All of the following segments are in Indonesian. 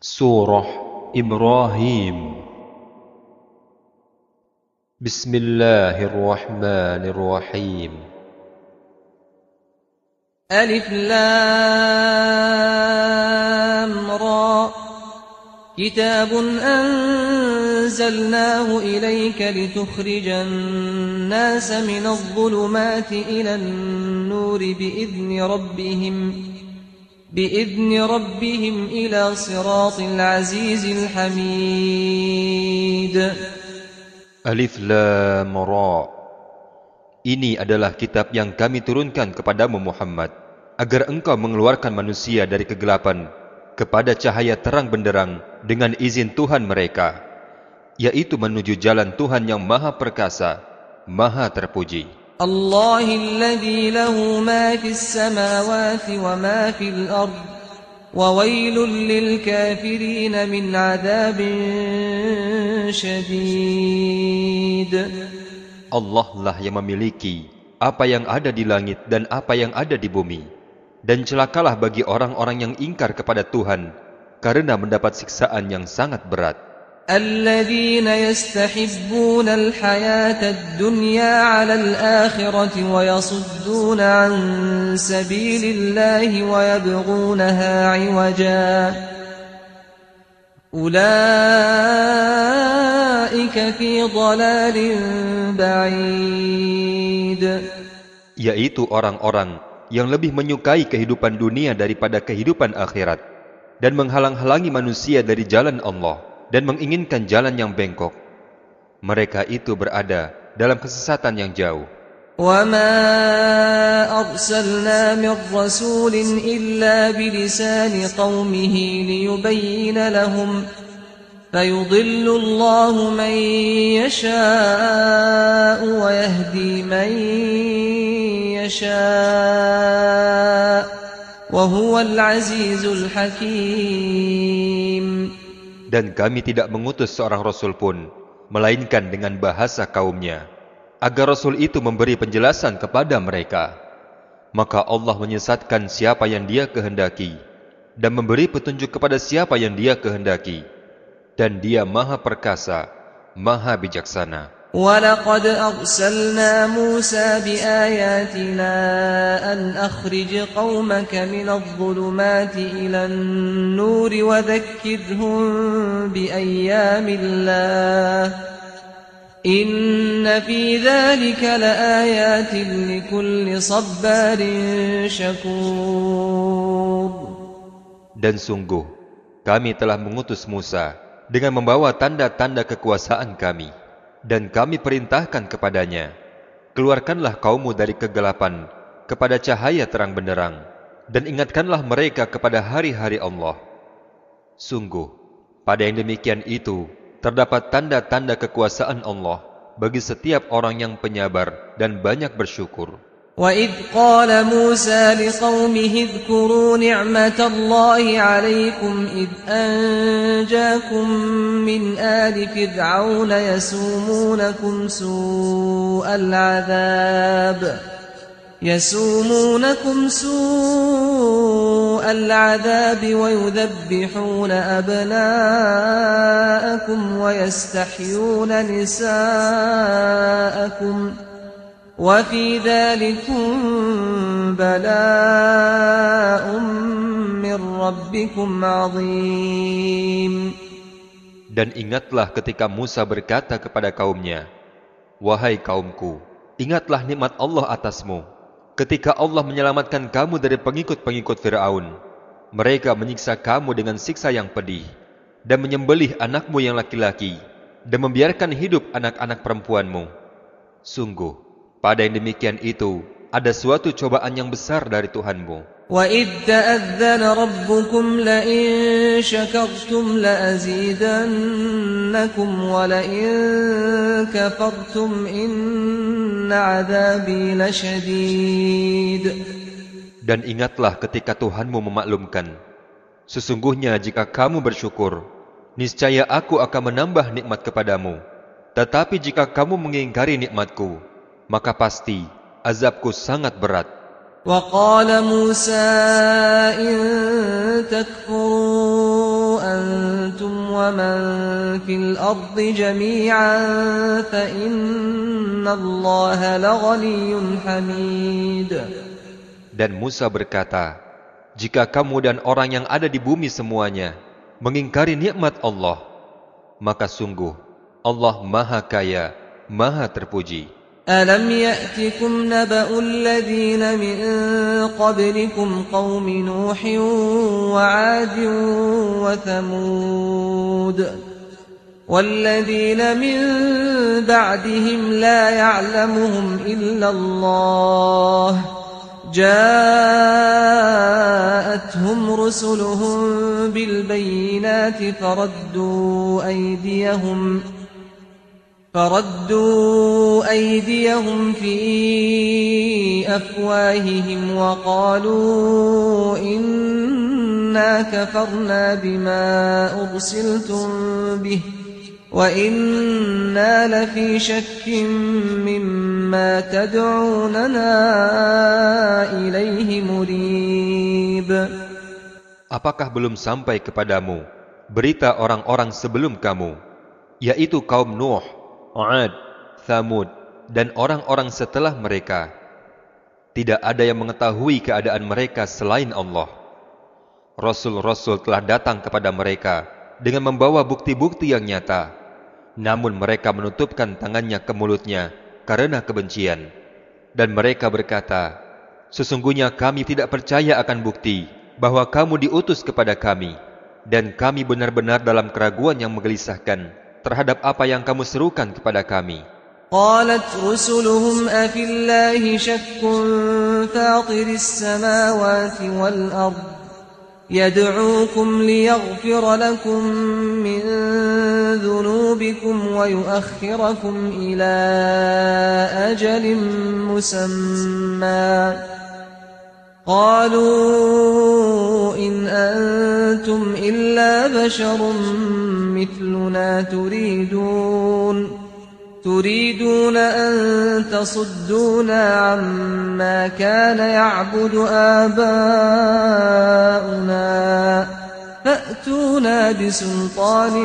Surah Ibrahim. Bismillahirrahmanirrahim. ألف لام را كتاب أنزلناه إليك لتخرج الناس من الظلمات إلى النور بإذن ربهم إلى صراط العزيز الحميد. Alif Lam Ra. Ini adalah kitab yang kami turunkan kepadamu Muhammad, agar engkau mengeluarkan manusia dari kegelapan kepada cahaya terang benderang dengan izin Tuhan mereka, yaitu menuju jalan Tuhan yang Maha Perkasa, Maha Terpuji. Allahilladzi lahu ma fis samawati wa ma fil ard wa wailul lil kafirin min adzabin syadid. Allah lah yang memiliki apa yang ada di langit dan apa yang ada di bumi. Dan celakalah bagi orang-orang yang ingkar kepada Tuhan karena mendapat siksaan yang sangat berat. Alladzina yastahibbuna al-hayata ad-dunya 'ala al-akhirati wa yasudduna 'an sabilillahi wa yabghunaha 'iwaja. Ulaika fi dhalalin ba'id. Yaitu orang-orang yang lebih menyukai kehidupan dunia daripada kehidupan akhirat dan menghalang-halangi manusia dari jalan Allah dan menginginkan jalan yang bengkok. Mereka itu berada dalam kesesatan yang jauh. وَمَا أَرْسَلْنَا مِنْ رَسُولٍ إِلَّا بِلِسَانِ قَوْمِهِ لِيُبَيِّنَ لَهُمْ فَيُضِلُّ اللَّهُ مَنْ يَشَاءُ وَيَهْدِي مَنْ يَشَاءُ وَهُوَ الْعَزِيزُ الْحَكِيمُ. Dan kami tidak mengutus seorang Rasul pun, melainkan dengan bahasa kaumnya, agar Rasul itu memberi penjelasan kepada mereka. Maka Allah menyesatkan siapa yang Dia kehendaki, dan memberi petunjuk kepada siapa yang Dia kehendaki. Dan Dia Maha Perkasa, Maha Bijaksana. وَلَقَدْ أَرْسَلْنَا مُوسَى بِآيَاتِنَا أَنْ أَخْرِجْ قَوْمَكَ مِنَ الظُّلُمَاتِ إِلَى النُّورِ وَذَكِّرْهُمْ بِأَيَّامِ اللَّهِ إِنَّ فِي ذَلِكَ لَآيَاتٍ لِكُلِّ صَبَّارٍ شَكُورٍ. Dan sungguh, kami telah mengutus Musa dengan membawa tanda-tanda kekuasaan kami. Dan kami perintahkan kepadanya, keluarkanlah kaummu dari kegelapan kepada cahaya terang benderang, dan ingatkanlah mereka kepada hari-hari Allah. Sungguh, pada yang demikian itu, terdapat tanda-tanda kekuasaan Allah bagi setiap orang yang penyabar dan banyak bersyukur. وَإِذْ قَالَ مُوسَى لِقَوْمِهِ اذْكُرُوا نِعْمَةَ اللَّهِ عَلَيْكُمْ إِذْ أَنْجَاكُمْ مِنْ آلِ فِرْعَوْنَ يَسُومُونَكُمْ سُوءَ الْعَذَابِ وَيُذَبِّحُونَ أَبْنَاءَكُمْ وَيَسْتَحْيُونَ نِسَاءَكُمْ وَفِي ذَلِكُمْ بَلَاءٌ مِّن رَّبِّكُمْ عَظِيمٌ. Dan ingatlah ketika Musa berkata kepada kaumnya, wahai kaumku, ingatlah nikmat Allah atasmu, ketika Allah menyelamatkan kamu dari pengikut-pengikut Fir'aun. Mereka menyiksa kamu dengan siksa yang pedih, dan menyembelih anakmu yang laki-laki, dan membiarkan hidup anak-anak perempuanmu. Sungguh, pada yang demikian itu, ada suatu cobaan yang besar dari Tuhanmu. وَإِذْ تَأَذَّنَ رَبُّكُمْ لَئِن شَكَرْتُمْ لَأَزِيدَنَّكُمْ وَلَئِن كَفَرْتُمْ إِنَّ عَذَابِي لَشَدِيدٌ. Dan ingatlah ketika Tuhanmu memaklumkan, sesungguhnya jika kamu bersyukur, niscaya aku akan menambah nikmat kepadamu. Tetapi jika kamu mengingkari nikmatku, maka pasti azabku sangat berat. وَقَالَ مُوسَى إِن تَكْفُرُوا أنتم ومن في الأرض جميعا فإن الله لغني حميد. Dan Musa berkata, jika kamu dan orang yang ada di bumi semuanya mengingkari nikmat Allah, maka sungguh Allah Maha Kaya, Maha Terpuji. ألم يأتكم نبأ الذين من قبلكم قوم نوح وعاد وثمود والذين من بعدهم لا يعلمهم إلا الله جاءتهم رسلهم بالبينات فردوا أيديهم في أفواههم وقالوا إنا كفرنا بما أرسلتم به وإنا لفي شك مما تدعوننا إليه مريب. Apakah belum sampai kepadamu berita orang-orang sebelum kamu, yaitu kaum Nuh, 'Ad, Thamud, dan orang-orang setelah mereka? Tidak ada yang mengetahui keadaan mereka selain Allah. Rasul-rasul telah datang kepada mereka dengan membawa bukti-bukti yang nyata, namun mereka menutupkan tangannya ke mulutnya karena kebencian. Dan mereka berkata, sesungguhnya kami tidak percaya akan bukti bahwa kamu diutus kepada kami, dan kami benar-benar dalam keraguan yang menggelisahkan terhadap apa yang kamu serukan kepada kami. قالت رسلهم أفي الله شك فاطر السماوات والأرض يدعوكم ليغفر لكم من ذنوبكم ويؤخركم إلى أجل مسمى قالوا إن أنتم إلا بشر مثلنا تريدون أن تصدونا عما كان يعبد آباؤنا فأتونا بسلطان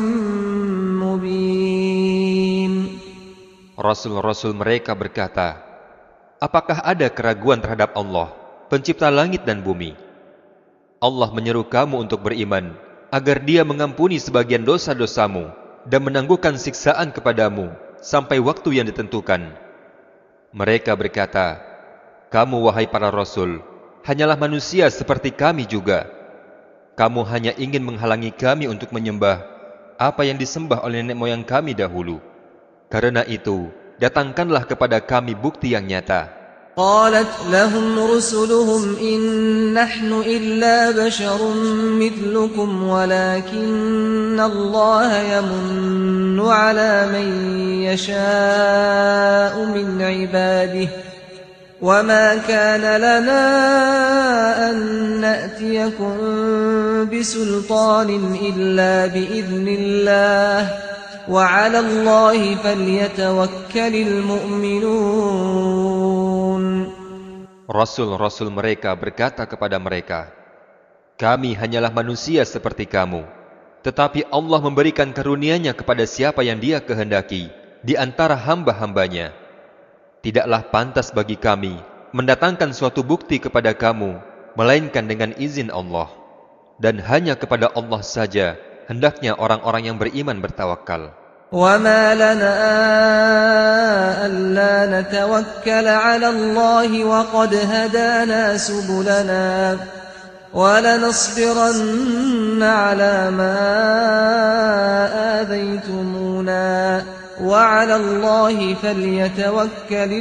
مبين. Rasul-rasul mereka berkata, apakah ada keraguan terhadap Allah, pencipta langit dan bumi? Allah menyeru kamu untuk beriman agar Dia mengampuni sebagian dosa-dosamu dan menangguhkan siksaan kepadamu sampai waktu yang ditentukan. Mereka berkata, kamu wahai para rasul, hanyalah manusia seperti kami juga. Kamu hanya ingin menghalangi kami untuk menyembah apa yang disembah oleh nenek moyang kami dahulu. Karena itu, datangkanlah kepada kami bukti yang nyata. قالت لهم رسلهم إن نحن إلا بشر مثلكم ولكن الله يمن على من يشاء من عباده وما كان لنا أن نأتيكم بسلطان إلا بإذن الله وعلى الله فليتوكل المؤمنون. Rasul-rasul mereka berkata kepada mereka, kami hanyalah manusia seperti kamu, tetapi Allah memberikan karunia-Nya kepada siapa yang Dia kehendaki di antara hamba-hambanya. Tidaklah pantas bagi kami mendatangkan suatu bukti kepada kamu, melainkan dengan izin Allah. Dan hanya kepada Allah saja hendaknya orang-orang yang beriman bertawakal. وَمَا لَنَا أَلَّا نَتَوَكَّلَ عَلَى اللَّهِ وَقَدْ هَدَانَا سُبُلَنَا وَلَنَصْبِرَنَّ عَلَى مَا آذَيْتُمُونَا وَعَلَى اللَّهِ فَلْيَتَوَكَّلِ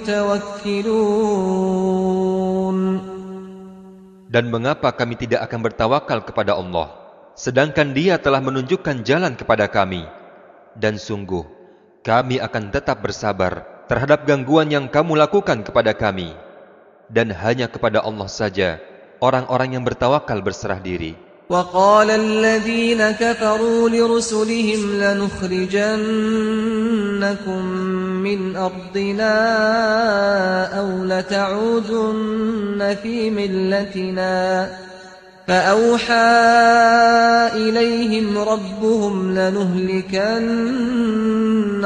الْمُتَوَكِّلُونَ. Dan mengapa kami tidak akan bertawakal kepada Allah, sedangkan Dia telah menunjukkan jalan kepada kami? Dan sungguh, kami akan tetap bersabar terhadap gangguan yang kamu lakukan kepada kami. Dan hanya kepada Allah saja orang-orang yang bertawakal berserah diri. وَقَالَ الَّذِينَ كَفَرُوا لِرُسُلِهِمْ لَنُخْرِجَنَّكُمْ مِنْ أَرْضِنَا أَوْ لَتَعُودُنَّ فِي مِلَّتِنَا فَأَوْحَى إليهم ربهم لنهلكن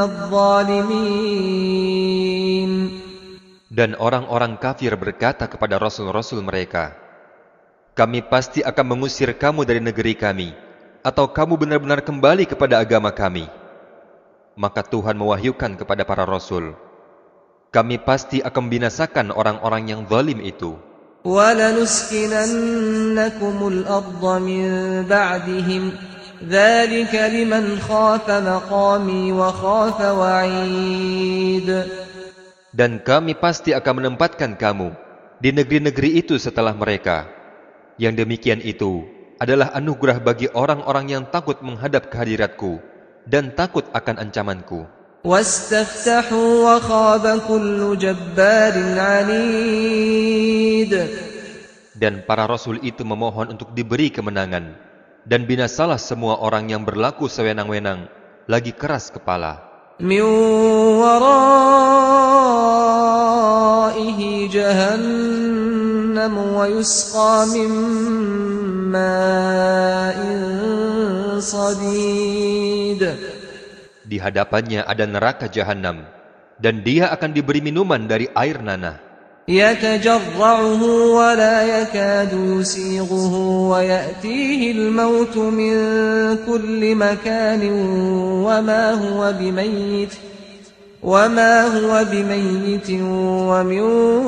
الظالمين. Dan orang-orang kafir berkata kepada rasul-rasul mereka, kami pasti akan mengusir kamu dari negeri kami, atau kamu benar-benar kembali kepada agama kami. Maka Tuhan mewahyukan kepada para rasul, kami pasti akan membinasakan orang-orang yang zalim itu. وَلَنُسْكِنَنَّكُمُ الْأَرْضَ مِنْ بَعْدِهِمْ ذَلِكَ لِمَنْ خَافَ مَقَامِي وَخَافَ وَعِيدِ. Dan kami pasti akan menempatkan kamu di negeri-negeri itu setelah mereka. Yang demikian itu adalah anugerah bagi orang-orang yang takut menghadap kehadiratku dan takut akan ancamanku. وَاسْتَفْتَحُوا وَخَابَ كُلُّ جَبَّارٍ عَنِيدٍ. Dan para rasul itu memohon untuk diberi kemenangan, dan binasalah semua orang yang berlaku sewenang-wenang, lagi keras kepala. مِنْ وَرَائِهِ جَهَنَّمُ وَيُسْقَى مِنْ مَاءٍ صَدِيدٍ. Di hadapannya ada neraka jahanam, dan dia akan diberi minuman dari air nanah. يَتَجَرَّعُهُ وَلَا يَكَادُ يُسِيغُهُ وَيَأْتِيهِ الْمَوْتُ مِنْ كُلِّ مَكَانٍ وَمَا هُوَ بِمَيِّتٍ وَمِنْ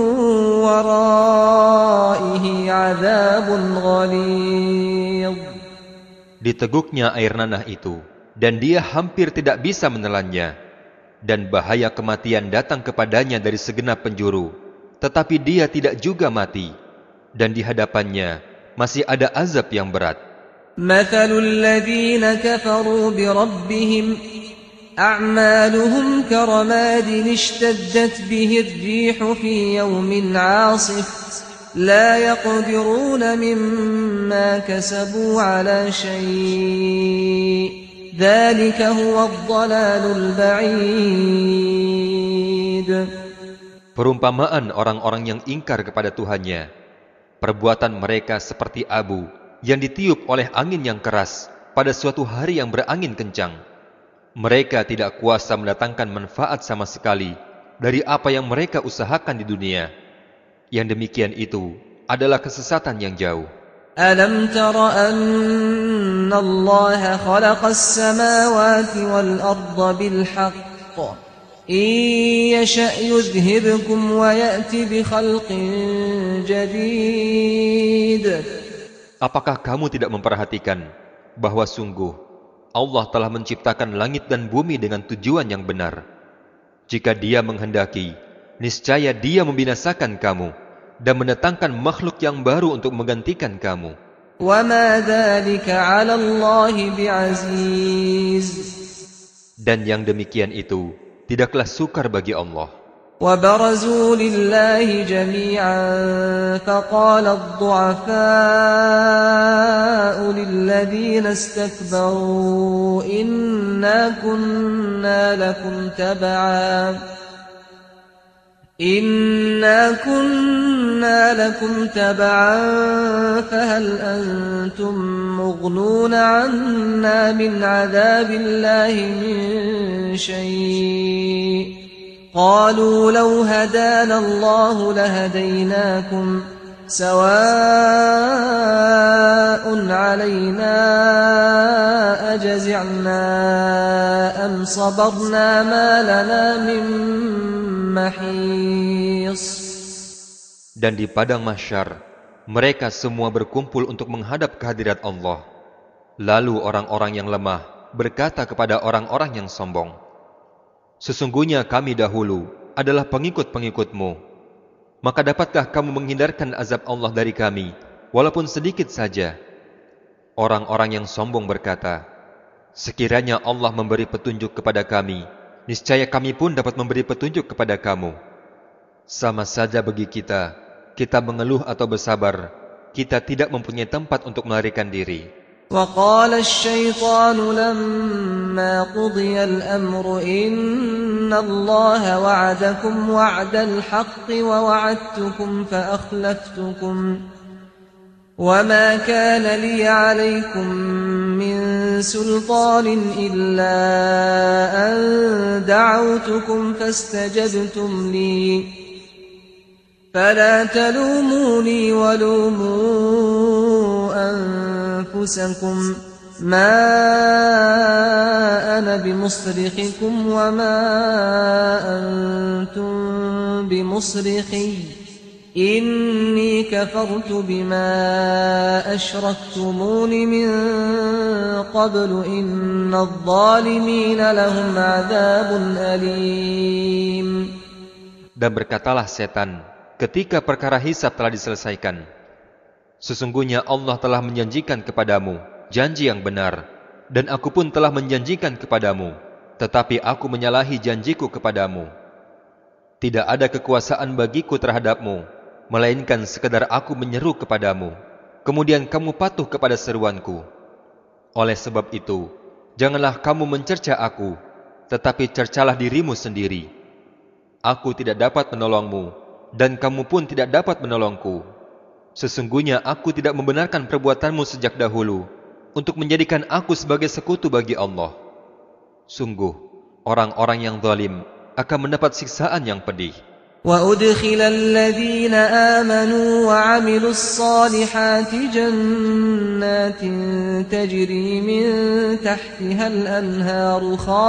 وَرَائِهِ عَذَابٌ غَلِيظٌ. Diteguknya air nanah itu, dan dia hampir tidak bisa menelannya, dan bahaya kematian datang kepadanya dari segenap penjuru, tetapi dia tidak juga mati, dan di hadapannya masih ada azab yang berat. مَثَلُ الَّذِينَ كَفَرُوا بِرَبِّهِمْ أَعْمَالُهُمْ كَرَمَادٍ اشْتَدَّتْ بِهِ الرِّيحُ فِي يَوْمٍ عَاصِفٍ لَا يَقْدِرُونَ مِمَّا كَسَبُوا عَلَى شَيْءٍ ذَلِكَ هُوَ الضَّلَالُ الْبَعِيدُ. Perumpamaan orang-orang yang ingkar kepada Tuhannya, perbuatan mereka seperti abu yang ditiup oleh angin yang keras pada suatu hari yang berangin kencang. Mereka tidak kuasa mendatangkan manfaat sama sekali dari apa yang mereka usahakan di dunia. Yang demikian itu adalah kesesatan yang jauh. أَلَمْ تَرَ أَنَّ اللَّهَ خَلَقَ السَّمَاوَاتِ وَالْأَرْضَ بِالْحَقِّ إِنْ يَشَأْ يُذْهِبْكُمْ وَيَأْتِ بِخَلْقٍ جَدِيدٍ. Apakah kamu tidak memperhatikan bahwa sungguh Allah telah menciptakan langit dan bumi dengan tujuan yang benar? Jika Dia menghendaki, niscaya Dia membinasakan kamu dan mendatangkan makhluk yang baru untuk menggantikan kamu. وَمَا ذَلِكَ عَلَى اللَّهِ بِعَزِيزٍ. Dan yang demikian itu tidaklah sukar bagi Allah. وَبَرَزُوا لِلَّهِ جَمِيعًا فَقَالَ الضُّعَفَاءُ لِلَّذِينَ اسْتَكْبَرُوا إِنَّا كُنَّا لَكُمْ تَبَعًا فَهَلْ أَنْتُمْ مُغْنُونَ عَنَّا مِنْ عَذَابِ اللَّهِ مِنْ شَيْءٍ قَالُوا لَوْ هَدَانَا اللَّهُ لَهَدَيْنَاكُمْ سَوَاءٌ عَلَيْنَا أَجَزِعْنَا أَمْ صَبَرْنَا مَا لَنَا مِنْ محيص. Dan di padang mahsyar, mereka semua berkumpul untuk menghadap kehadirat Allah. Lalu orang-orang yang lemah berkata kepada orang-orang yang sombong, sesungguhnya kami dahulu adalah pengikut-pengikutmu. Maka dapatkah kamu menghindarkan azab Allah dari kami, walaupun sedikit saja? Orang-orang yang sombong berkata, sekiranya Allah memberi petunjuk kepada kami, niscaya kami pun dapat memberi petunjuk kepada kamu. Sama saja bagi kita mengeluh atau bersabar, kita tidak mempunyai tempat untuk melarikan diri. وَقَالَ الشَّيْطَانُ لَمَّا قُضِيَ الْأَمْرُ إِنَّ اللَّهَ وَعَدَكُمْ وَعْدَ الْحَقِّ وَوَعَدتُّكُمْ فَأَخْلَفْتُكُمْ وَمَا كَانَ لِي عَلَيْكُمْ مِنْ سلطان إلا أن دعوتكم فاستجبتم لي فلا تلوموني ولوموا أنفسكم ما أنا بمصرخكم وما أنتم بمصرخي إني كفرت بما أشركتمون من قبل إن الظالمين لهم عذاب أليم. Dan berkatalah setan, ketika perkara hisab telah diselesaikan, sesungguhnya Allah telah menjanjikan kepadamu janji yang benar, dan aku pun telah menjanjikan kepadamu, tetapi aku menyalahi janjiku kepadamu. Tidak ada kekuasaan bagiku terhadapmu, melainkan sekedar aku menyeru kepadamu, kemudian kamu patuh kepada seruanku. Oleh sebab itu, janganlah kamu mencerca aku, tetapi cercalah dirimu sendiri. Aku tidak dapat menolongmu, dan kamu pun tidak dapat menolongku. Sesungguhnya aku tidak membenarkan perbuatanmu sejak dahulu, untuk menjadikan aku sebagai sekutu bagi Allah. Sungguh, orang-orang yang zalim akan mendapat siksaan yang pedih. وَأُدْخِلَ الَّذِينَ آمَنُوا وَعَمِلُوا الصَّالِحَاتِ جَنَّاتٍ تَجْرِي مِنْ تَحْتِهَا الْأَنْهَارُ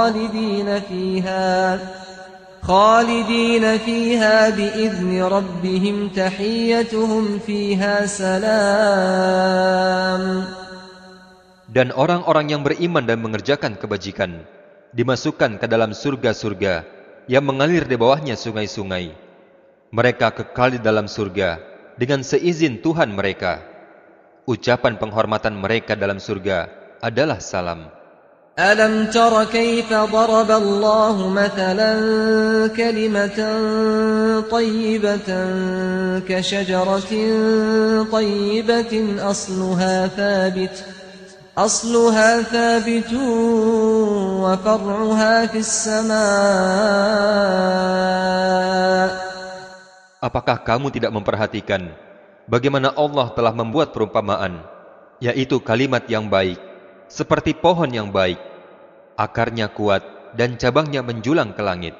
خَالِدِينَ فِيهَا بِإِذْنِ رَبِّهِمْ تَحِيَّتُهُمْ فِيهَا سَلَامٌ. Dan orang-orang yang beriman dan mengerjakan kebajikan dimasukkan ke dalam surga-surga yang mengalir di bawahnya sungai-sungai. Mereka kekal di dalam surga dengan seizin Tuhan mereka. Ucapan penghormatan mereka dalam surga adalah salam. أَلَمْ تَرَ كَيْفَ ضَرَبَ اللَّهُ مَثَلًا كَلِمَةً طَيِّبَةً كَشَجَرَةٍ طَيِّبَةٍ أصلها ثابت وفرعها في السماء. Apakah kamu tidak memperhatikan bagaimana Allah telah membuat perumpamaan, yaitu kalimat yang baik, seperti pohon yang baik, akarnya kuat dan cabangnya menjulang ke langit.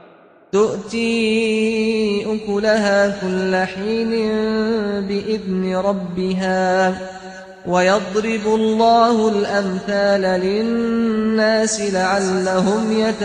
تؤتي أكلها كل حين بإذن ربها ويضرب الله الأمثال للناس لعلهم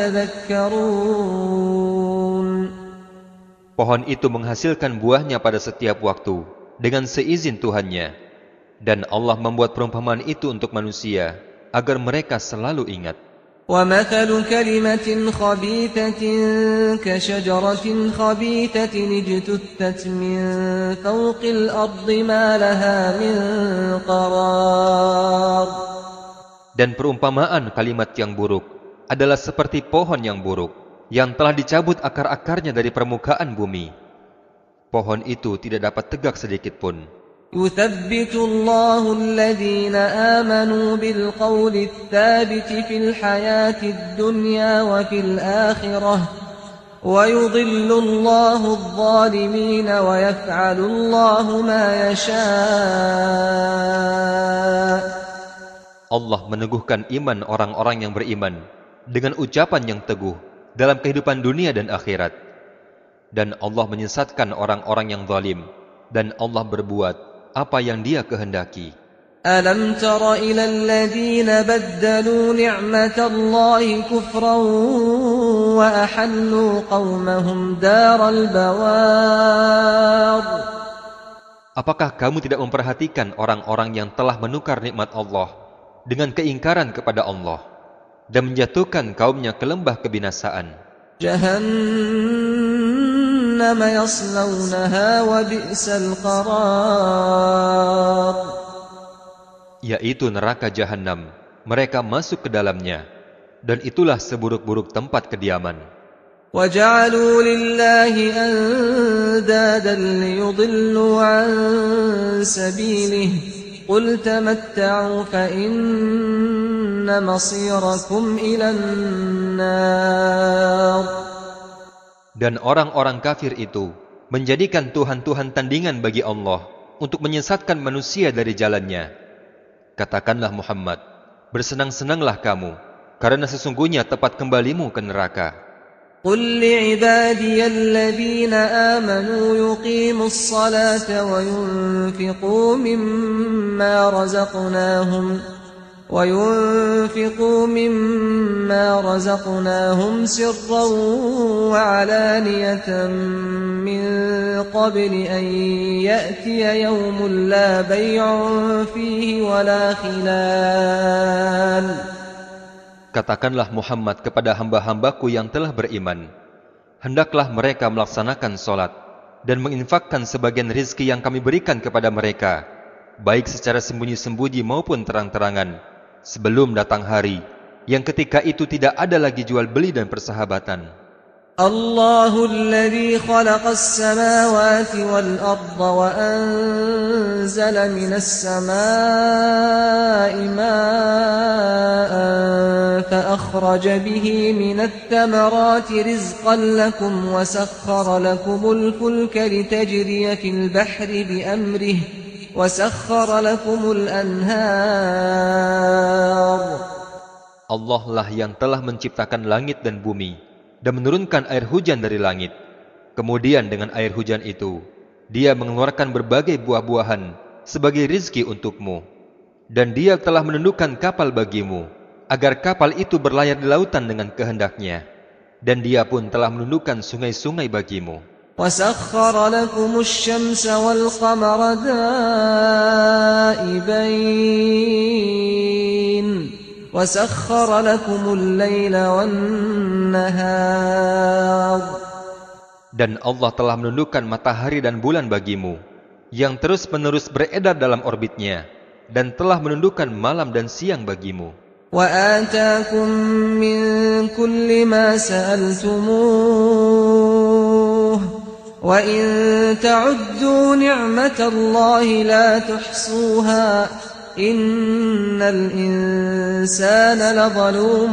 يتذكرون. Pohon itu menghasilkan buahnya pada setiap waktu dengan seizin Tuhannya, dan Allah membuat perumpamaan itu untuk manusia agar mereka selalu ingat. وَمَثَلُ كَلِمَةٍ خَبِيثَةٍ كَشَجَرَةٍ خَبِيثَةٍ اجْتُثَّتْ مِنْ فَوْقِ الْأَرْضِ مَا لَهَا مِنْ قَرَارٍ. Dan perumpamaan kalimat yang buruk adalah seperti pohon yang buruk yang telah dicabut akar-akarnya dari permukaan bumi. Pohon itu tidak dapat tegak sedikit pun. يثبت الله الذين آمنوا بالقول الثابت في الحياة الدنيا وفي الآخرة ويضل الله الظالمين ويفعل الله ما يشاء. Allah meneguhkan iman orang-orang yang beriman dengan ucapan yang teguh dalam kehidupan dunia dan akhirat. Dan Allah menyesatkan orang-orang yang zalim, dan Allah berbuat apa yang Dia kehendaki. أَلَمْ تَرَ إِلَى الَّذِينَ بَدَّلُوا نِعْمَةَ اللَّهِ كُفْرًا وَأَحَلُّوا قَوْمَهُمْ دَارَ الْبَوَارِ. Apakah kamu tidak memperhatikan orang-orang yang telah menukar nikmat Allah dengan keingkaran kepada Allah dan menjatuhkan kaumnya ke lembah kebinasaan? جهنم يصلونها وبئس القرار. Yaitu neraka Jahannam, mereka masuk ke dalamnya, dan itulah seburuk-buruk tempat kediaman. وجعلوا لله أندادا ليضلوا عن سبيله قل تمتعوا فإن مصيركم إلى النار. Dan orang-orang kafir itu menjadikan Tuhan-Tuhan tandingan bagi Allah untuk menyesatkan manusia dari jalannya. Katakanlah Muhammad, bersenang-senanglah kamu, karena sesungguhnya tempat kembalimu ke neraka. قل لعبادي الذين آمنوا يقيموا الصلاة وينفقوا مما رزقناهم سرا وعلانية من قبل أن يأتي يوم لا بيع فيه ولا خلال. Katakanlah Muhammad kepada hamba-hambaku yang telah beriman, hendaklah mereka melaksanakan sholat dan menginfakkan sebagian rizki yang kami berikan kepada mereka, baik secara sembunyi-sembunyi maupun terang-terangan, sebelum datang hari yang ketika itu tidak ada lagi jual beli dan persahabatan. الله الذي خلق السماوات والأرض وأنزل من السماء ماء فأخرج به من الثمرات رزقا لكم وسخر لكم الفلك لتجري في البحر بأمره وسخر لكم الأنهار. Allah lah yang telah menciptakan langit dan bumi dan menurunkan air hujan dari langit. Kemudian dengan air hujan itu, Dia mengeluarkan berbagai buah-buahan sebagai rizki untukmu. Dan Dia telah menundukkan kapal bagimu, agar kapal itu berlayar di lautan dengan kehendaknya. Dan Dia pun telah menundukkan sungai-sungai bagimu. وَسَخَّرَ لَكُمُ الشَّمْسَ وَالْقَمَرَ دَائِبَيْنِ وَسَخَّرَ لَكُمُ اللَّيْلَ وَالنَّهَارَ. Dan Allah telah menundukkan matahari dan bulan bagimu, yang terus-menerus beredar dalam orbitnya, dan telah menundukkan malam dan siang bagimu. وَآتَاكُم مِّن كُلِّ مَا سَأَلْتُمُوهُ وَإِن تَعُدُّوا نِعْمَةَ اللَّهِ لَا تُحْصُوهَا إِنَّ الْإِنسَانَ لَظَلُومٌ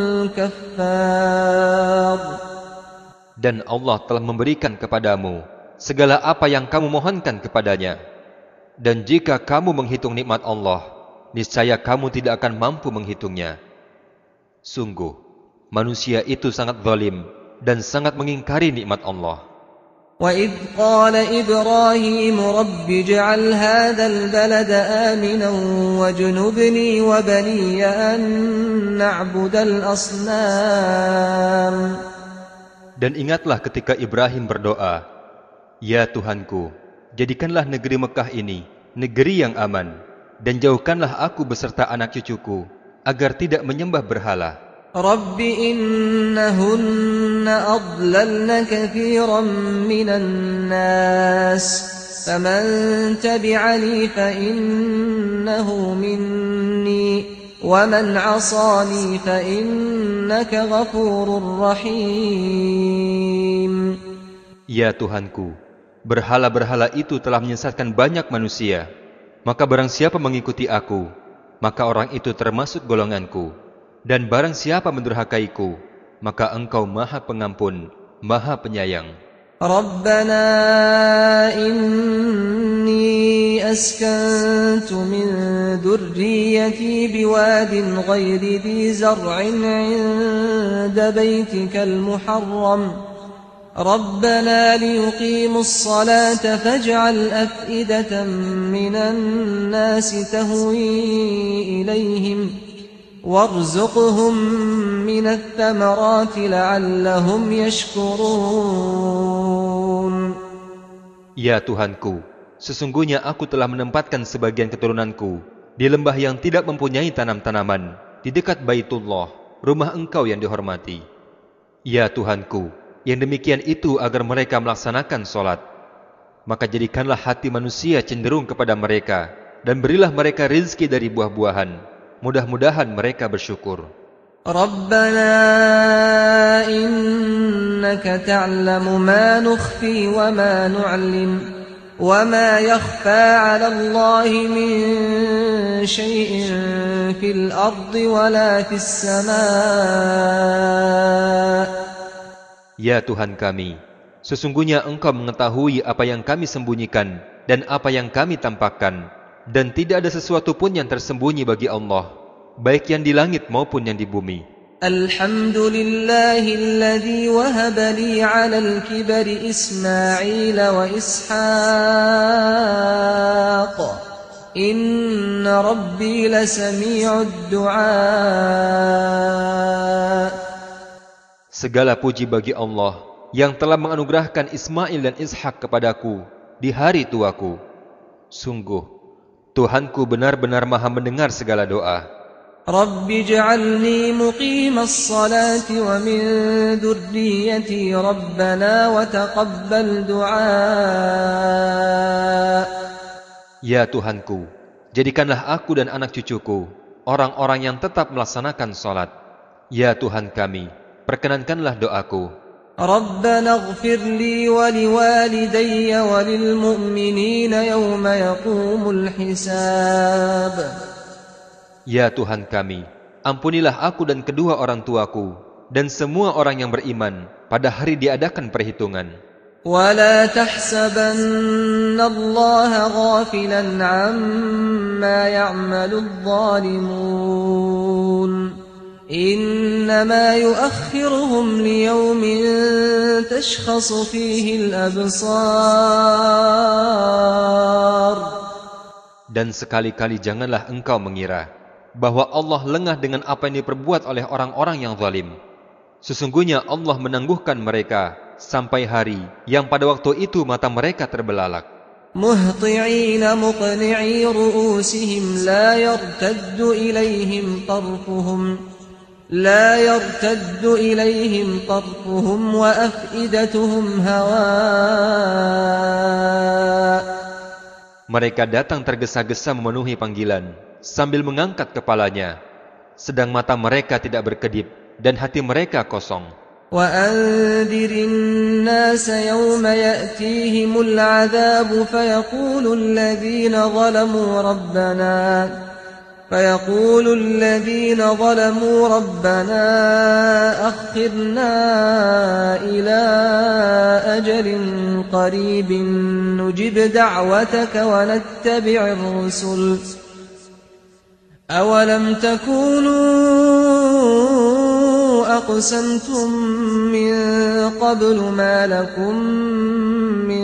كَفَّارٌ. Dan Allah telah memberikan kepadamu segala apa yang kamu mohonkan kepadanya. Dan jika kamu menghitung nikmat Allah, niscaya kamu tidak akan mampu menghitungnya. Sungguh, manusia itu sangat zalim dan sangat mengingkari nikmat Allah. وَإِذْ قَالَ إِبْرَاهِيمُ رَبِّ اجْعَلْ هَذَا الْبَلَدَ آمِنًا وَاجْنُبْنِي وَبَنِيَّ أَن نَّعْبُدَ الْأَصْنَامَ. Dan ingatlah ketika Ibrahim berdoa, Ya Tuhanku, jadikanlah negeri Mekah ini negeri yang aman, dan jauhkanlah aku beserta anak cucuku agar tidak menyembah berhala. رَبِّ إِنَّهُنَّ أَضْلَلْنَ كَثِيرًا مِّنَ النَّاسِ فَمَن تَبِعَنِي فَإِنَّهُ مِنِّي وَمَنْ عَصَانِي فَإِنَّكَ غَفُورٌ رَّحِيمٌ. Ya Tuhanku, berhala-berhala itu telah menyesatkan banyak manusia. Maka barang siapa mengikuti aku, maka orang itu termasuk golonganku. Dan barang siapa mendurhakaiku, maka Engkau Maha Pengampun, Maha Penyayang. رَبَّنَا إِنِّي أَسْكَنتُ مِن ذُرِّيَّتِي بِوَادٍ غَيْرِ ذِي زَرْعٍ عِندَ بَيْتِكَ الْمُحَرَّمِ رَبَّنَا لِيُقِيمُوا الصَّلَاةَ فَاجْعَلْ أَفْئِدَةً مِّنَ النَّاسِ تَهْوِي إِلَيْهِمْ وَارْزُقْهُم مِّنَ الثَّمَرَاتِ لَعَلَّهُمْ يَشْكُرُونَ. Ya Tuhanku, sesungguhnya aku telah menempatkan sebagian keturunanku di lembah yang tidak mempunyai tanam-tanaman, di dekat Baitullah, rumah Engkau yang dihormati. Ya Tuhanku, yang demikian itu agar mereka melaksanakan sholat. Maka jadikanlah hati manusia cenderung kepada mereka, dan berilah mereka rizki dari buah-buahan. Mudah-mudahan mereka bersyukur. رَبَّنَا إِنَّكَ تَعْلَمُ مَا نُخْفِي وَمَا نُعْلِنُ وَمَا يَخْفَى عَلَى اللَّهِ مِن شَيْءٍ فِي الْأَرْضِ وَلَا فِي السَّمَاءِ. Ya Tuhan kami, sesungguhnya Engkau mengetahui apa yang kami sembunyikan dan apa yang kami tampakkan. Dan tidak ada sesuatu pun yang tersembunyi bagi Allah baik yang di langit maupun yang di bumi. Alhamdulillahilladzi wahaba li 'alal kibari Ismail wa Ishaq. Inna rabbi lasami'ud du'a. Segala puji bagi Allah yang telah menganugerahkan Ismail dan Ishak kepadaku di hari tuaku. Sungguh, Tuhanku benar-benar maha mendengar segala doa. Rabbi ij'alni muqimas salati wa min dhurriyyati rabbana wa taqabbal du'a. Ya Tuhanku, jadikanlah aku dan anak cucuku orang-orang yang tetap melaksanakan salat. Ya Tuhan kami, perkenankanlah doaku. Rabbana ighfir li wa liwalidayya wa lil mu'minina yawma yaqumul hisab. Ya Tuhan kami, ampunilah aku dan kedua orang tuaku dan semua orang yang beriman pada hari diadakan perhitungan. ولا تحسبن الله غافلا عما يعمل الظالمون إنما يؤخرهم ليوم تشخص فيه الأبصار. Dan sekali-kali janganlah engkau mengira bahwa Allah lengah dengan apa yang diperbuat oleh orang-orang yang zalim. Sesungguhnya Allah menangguhkan mereka sampai hari yang pada waktu itu mata mereka terbelalak. Muhti'ina muqni'i ru'usihim la yartaddu ilayhim tarfuhum wa af'idatuhum hawa. Mereka datang tergesa-gesa memenuhi panggilan sambil mengangkat kepalanya, sedang mata mereka tidak berkedip dan hati mereka kosong. وأنذر الناس يوم يأتيهم العذاب فيقول الذين ظلموا ربنا أخرنا إلى أجل قريب نجب دعوتك ونتبع الرسل أولم تكونوا أقسمتم من قبل ما لكم من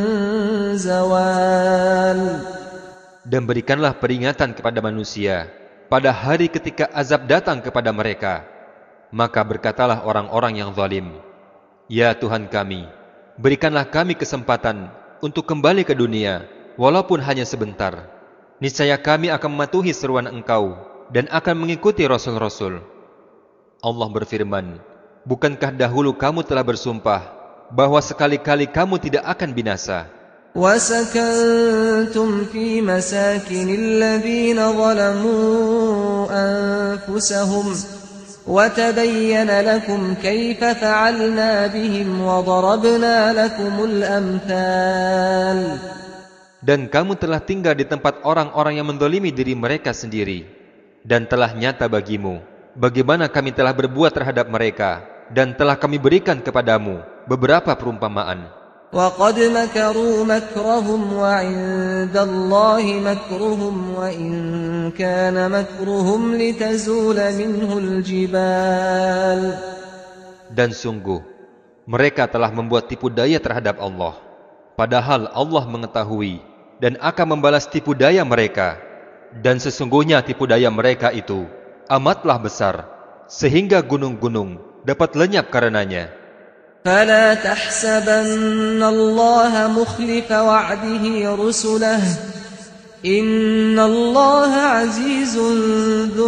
زوال. Dan berikanlah peringatan kepada manusia pada hari ketika azab datang kepada mereka. Maka berkatalah orang-orang yang zalim, Ya Tuhan kami, berikanlah kami kesempatan untuk kembali ke dunia, walaupun hanya sebentar. Niscaya kami akan mematuhi seruan Engkau dan akan mengikuti Rasul-Rasul. Allah berfirman, bukankah dahulu kamu telah bersumpah bahwa sekali-kali kamu tidak akan binasa? وَسَكَنْتُمْ فِي مَسَاكِنِ الَّذِينَ ظَلَمُوا أَنفُسَهُمْ وَتَبَيَّنَ لَكُمْ كَيْفَ فَعَلْنَا بِهِمْ وَضَرَبْنَا لَكُمُ الْأَمْثَالَ. Dan kamu telah tinggal di tempat orang-orang yang menzalimi diri mereka sendiri, dan telah nyata bagimu bagaimana kami telah berbuat terhadap mereka, dan telah kami berikan kepadamu beberapa perumpamaan. وَقَدْ مَكَرُوا مَكْرَهُمْ وَعِندَ اللَّهِ مَكْرُهُمْ وَإِنْ كَانَ مَكْرُهُمْ لِتَزُولَ مِنْهُ الْجِبَالُ. Dan sungguh, mereka telah membuat tipu daya terhadap Allah, padahal Allah mengetahui dan akan membalas tipu daya mereka. Dan sesungguhnya tipu daya mereka itu amatlah besar, sehingga gunung-gunung dapat lenyap karenanya. فَلَا تَحْسَبَنَّ اللَّهَ مُخْلِفَ وَعْدِهِ رُسُلَهُ إِنَّ اللَّهَ عَزِيزٌ ذُو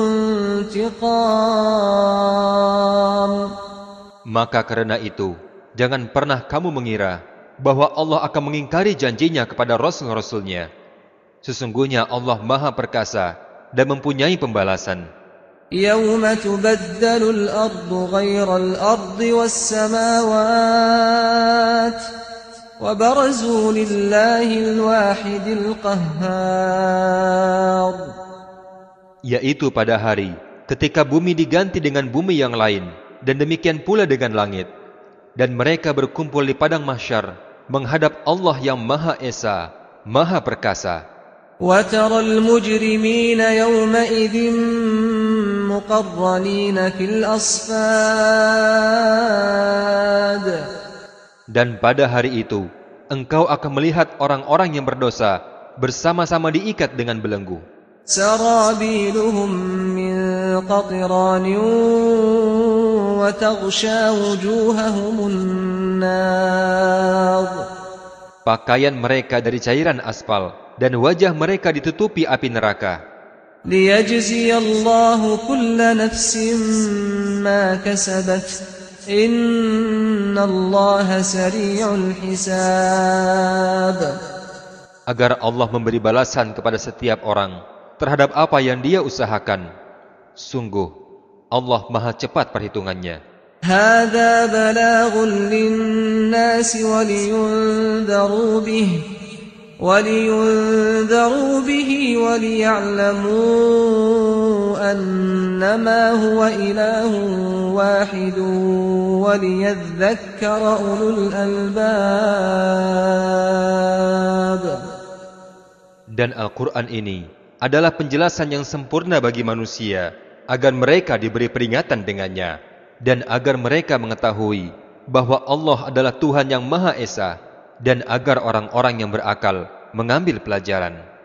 انتِقَامٍ. Maka karena itu, jangan pernah kamu mengira bahwa Allah akan mengingkari janjinya kepada Rasul-Rasulnya. Sesungguhnya Allah Maha Perkasa dan mempunyai pembalasan. يَوْمَ تُبَدَّلُ الْأَرْضُ غَيْرَ الْأَرْضِ وَالسَّمَاوَاتُ وَبَرَزُوا لِلَّهِ الْوَاحِدِ الْقَهَّارِ. Yaitu pada hari ketika bumi diganti dengan bumi yang lain, dan demikian pula dengan langit, dan mereka berkumpul di padang mahsyar menghadap Allah yang Maha Esa, Maha Perkasa. وترى المجرمين يومئذ مقرنين في الأصفاد. Dan pada hari itu, engkau akan melihat orang-orang yang berdosa bersama-sama diikat dengan belenggu. سرابيلهم من قطران وتغشى وجوههم النار. Pakaian mereka dari cairan aspal, dan wajah mereka ditutupi api neraka. ليجزي الله كل نفس ما كسبت إن الله سريع الحساب. Agar Allah memberi balasan kepada setiap orang terhadap apa yang dia usahakan. Sungguh, Allah Maha cepat perhitungannya. هذا بلاغ للناس ولينذروا به وليعلموا أنما هو إله واحد وليذكر أولو الألباب. Dan Al-Quran ini adalah penjelasan yang sempurna bagi manusia, agar mereka diberi peringatan dengannya, dan agar mereka mengetahui bahwa Allah adalah Tuhan yang Maha Esa, dan agar orang-orang yang berakal mengambil pelajaran.